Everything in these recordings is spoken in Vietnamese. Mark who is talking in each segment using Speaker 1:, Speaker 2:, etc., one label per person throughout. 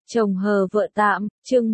Speaker 1: Chồng hờ vợ tạm, chương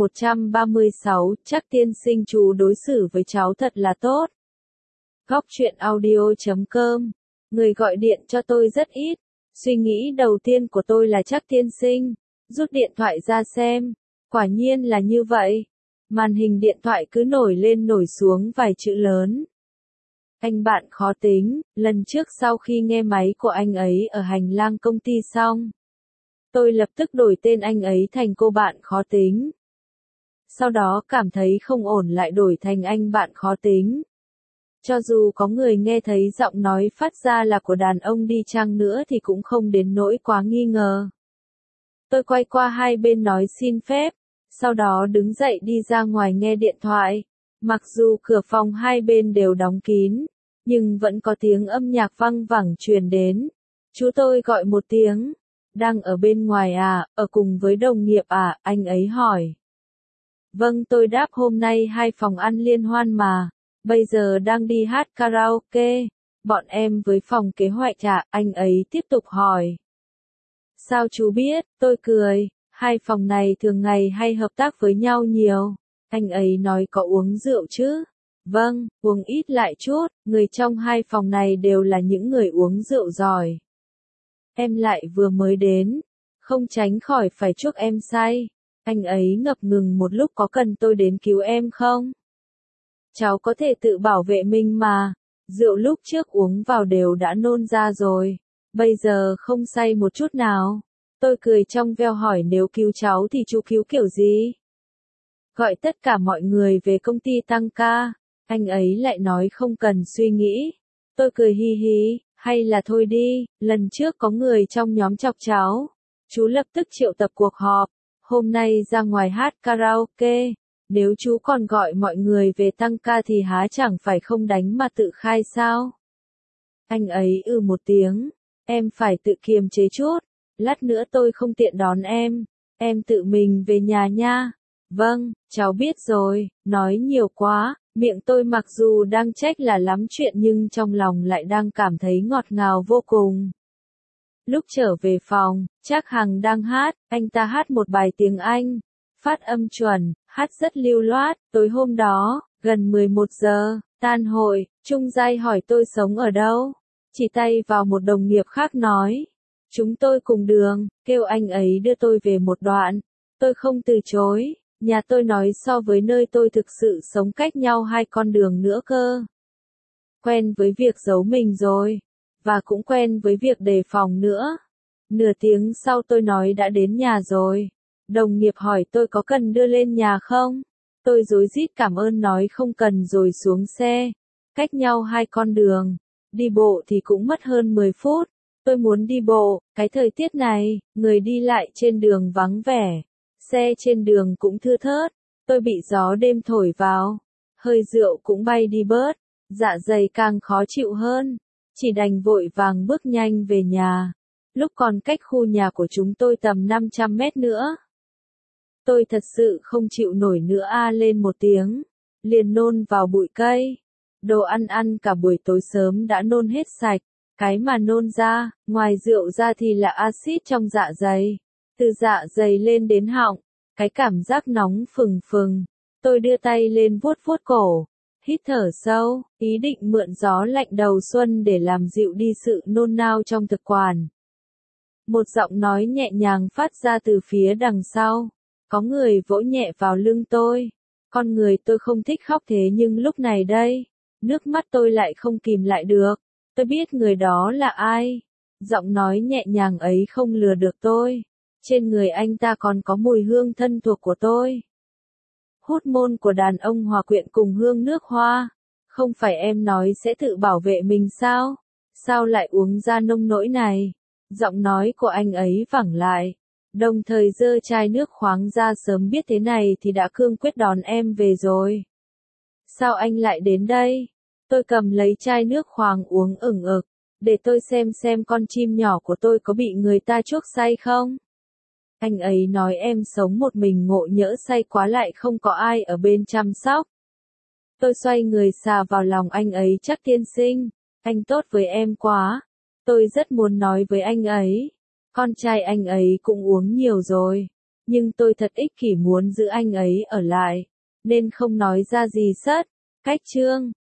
Speaker 1: 136, chắc tiên sinh chú đối xử với cháu thật là tốt. Góc truyện audio.com. Người gọi điện cho tôi rất ít. Suy nghĩ đầu tiên của tôi là chắc tiên sinh. Rút điện thoại ra xem. Quả nhiên là như vậy. Màn hình điện thoại cứ nổi lên nổi xuống vài chữ lớn. Anh bạn khó tính, lần trước sau khi nghe máy của anh ấy ở hành lang công ty xong. Tôi lập tức đổi tên anh ấy thành cô bạn khó tính. Sau đó cảm thấy không ổn lại đổi thành anh bạn khó tính. Cho dù có người nghe thấy giọng nói phát ra là của đàn ông đi chăng nữa thì cũng không đến nỗi quá nghi ngờ. Tôi quay qua hai bên nói xin phép, sau đó đứng dậy đi ra ngoài nghe điện thoại. Mặc dù cửa phòng hai bên đều đóng kín, nhưng vẫn có tiếng âm nhạc văng vẳng truyền đến. Chú tôi gọi một tiếng. Đang ở bên ngoài à, ở cùng với đồng nghiệp à, anh ấy hỏi. Vâng, tôi đáp hôm nay hai phòng ăn liên hoan mà, bây giờ đang đi hát karaoke, bọn em với phòng kế hoạch à, anh ấy tiếp tục hỏi. Sao chú biết, tôi cười, hai phòng này thường ngày hay hợp tác với nhau nhiều, anh ấy nói có uống rượu chứ. Vâng, uống ít lại chút, người trong hai phòng này đều là những người uống rượu giỏi. Em lại vừa mới đến, không tránh khỏi phải chuốc em say. Anh ấy ngập ngừng một lúc, có cần tôi đến cứu em không? Cháu có thể tự bảo vệ mình mà, rượu lúc trước uống vào đều đã nôn ra rồi, bây giờ không say một chút nào. Tôi cười trong veo hỏi nếu cứu cháu thì chú cứu kiểu gì? Gọi tất cả mọi người về công ty tăng ca, anh ấy lại nói không cần suy nghĩ. Tôi cười hi hi. Hay là thôi đi, lần trước có người trong nhóm chọc cháu. Chú lập tức triệu tập cuộc họp. Hôm nay ra ngoài hát karaoke. Nếu chú còn gọi mọi người về tăng ca thì há chẳng phải không đánh mà tự khai sao? Anh ấy một tiếng. Em phải tự kiềm chế chút. Lát nữa tôi không tiện đón em. Em tự mình về nhà nha. Vâng, cháu biết rồi, nói nhiều quá. Miệng tôi mặc dù đang trách là lắm chuyện nhưng trong lòng lại đang cảm thấy ngọt ngào vô cùng. Lúc trở về phòng, Trác Hằng đang hát, anh ta hát một bài tiếng Anh, phát âm chuẩn, hát rất lưu loát. Tối hôm đó, gần 11 giờ, tan hội, Trung Giai hỏi tôi sống ở đâu, chỉ tay vào một đồng nghiệp khác nói, chúng tôi cùng đường, kêu anh ấy đưa tôi về một đoạn. Tôi không từ chối. Nhà tôi nói so với nơi tôi thực sự sống cách nhau hai con đường nữa cơ. Quen với việc giấu mình rồi, và cũng quen với việc đề phòng nữa. Nửa tiếng sau tôi nói đã đến nhà rồi. Đồng nghiệp hỏi tôi có cần đưa lên nhà không? Tôi rối rít cảm ơn nói không cần rồi xuống xe. Cách nhau hai con đường. Đi bộ thì cũng mất hơn 10 phút. Tôi muốn đi bộ, cái thời tiết này, người đi lại trên đường vắng vẻ. Xe trên đường cũng thưa thớt, tôi bị gió đêm thổi vào, hơi rượu cũng bay đi bớt, dạ dày càng khó chịu hơn, chỉ đành vội vàng bước nhanh về nhà, lúc còn cách khu nhà của chúng tôi tầm 500 mét nữa. Tôi thật sự không chịu nổi nữa lên một tiếng, liền nôn vào bụi cây, đồ ăn cả buổi tối sớm đã nôn hết sạch, cái mà nôn ra, ngoài rượu ra thì là axit trong dạ dày. Từ dạ dày lên đến họng, cái cảm giác nóng phừng phừng. Tôi đưa tay lên vuốt vuốt cổ, hít thở sâu, ý định mượn gió lạnh đầu xuân để làm dịu đi sự nôn nao trong thực quản. Một giọng nói nhẹ nhàng phát ra từ phía đằng sau. Có người vỗ nhẹ vào lưng tôi. Con người tôi không thích khóc thế nhưng lúc này đây, nước mắt tôi lại không kìm lại được. Tôi biết người đó là ai. Giọng nói nhẹ nhàng ấy không lừa được tôi. Trên người anh ta còn có mùi hương thân thuộc của tôi. Hormone của đàn ông hòa quyện cùng hương nước hoa. Không phải em nói sẽ tự bảo vệ mình sao? Sao lại uống ra nông nỗi này? Giọng nói của anh ấy vẳng lại. Đồng thời giơ chai nước khoáng ra, sớm biết thế này thì đã cương quyết đón em về rồi. Sao anh lại đến đây? Tôi cầm lấy chai nước khoáng uống ửng ực. Để tôi xem con chim nhỏ của tôi có bị người ta chuốc say không? Anh ấy nói em sống một mình ngộ nhỡ say quá lại không có ai ở bên chăm sóc. Tôi xoay người xà vào lòng anh ấy, chắc tiên sinh, anh tốt với em quá. Tôi rất muốn nói với anh ấy. Con trai anh ấy cũng uống nhiều rồi. nhưng tôi thật ích kỷ muốn giữ anh ấy ở lại, nên không nói ra gì sất. Cách chương